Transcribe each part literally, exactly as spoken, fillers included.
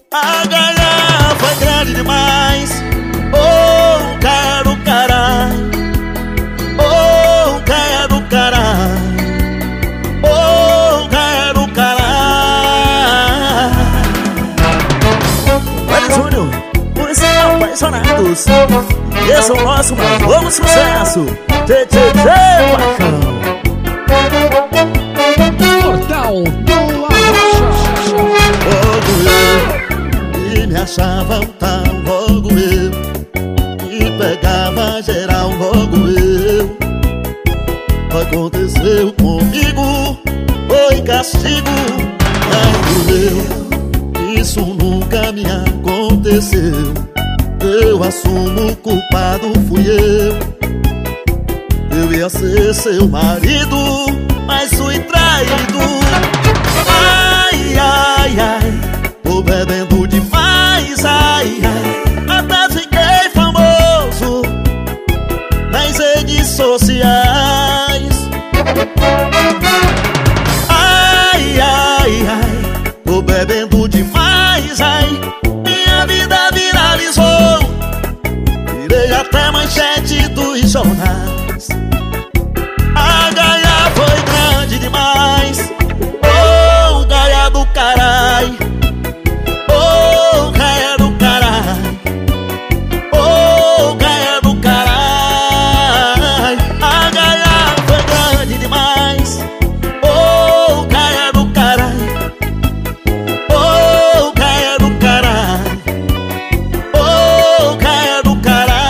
A ganhar foi grande demais. Oh, quero caralho. Oh, quero caralho. Oh, quero caralho. Olha, Júnior, os apaixonados. Esse é o nosso mais novo sucesso. Tchê, tchê, tchê, bacana. Portal do Arrocha. Logo eu, e me achava um tal, logo eu, e pegava geral, logo eu. Aconteceu comigo, foi castigo, logo eu. Isso nunca me aconteceu. Eu assumo o culpado, fui eu. Eu ia ser seu marido, mas fui traído. Ai, ai, ai, tô bebendo demais, ai, ai. Até fiquei famoso nas redes sociais. Ai, ai, ai, tô bebendo demais, ai. Minha vida viralizou, virei até manchete dos jornais. A gaia foi grande demais. Oh, gaia do carai. Oh, gaia do carai. Oh, gaia do carai. A gaia foi grande demais. Oh, gaia do carai. Oh, gaia do carai. Oh, gaia do carai.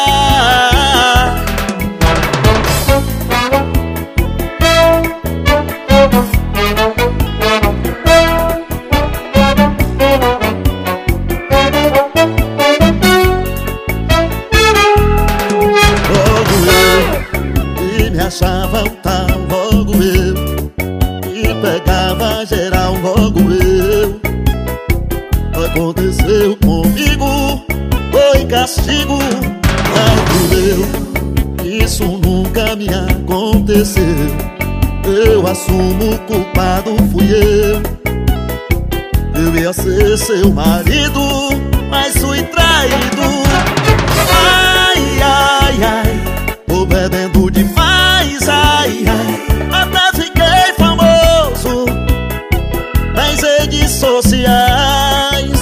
Me achava um tal, logo eu, e pegava geral, logo eu. Aconteceu comigo, foi castigo, logo eu. Isso nunca me aconteceu. Eu assumo o culpado, fui eu. Eu ia ser seu marido, mas fui traído. Ai, ai, ai, tô bebendo demais, ai, ai. Até fiquei famoso nas redes sociais.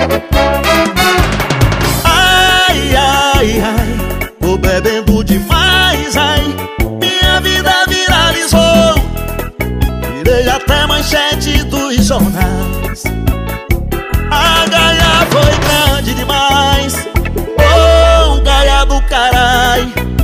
Ai, ai, ai, tô bebendo demais, ai. Minha vida viralizou, virei até manchete dos jornais. A gaia foi grande demais. Oh, gaia do carai.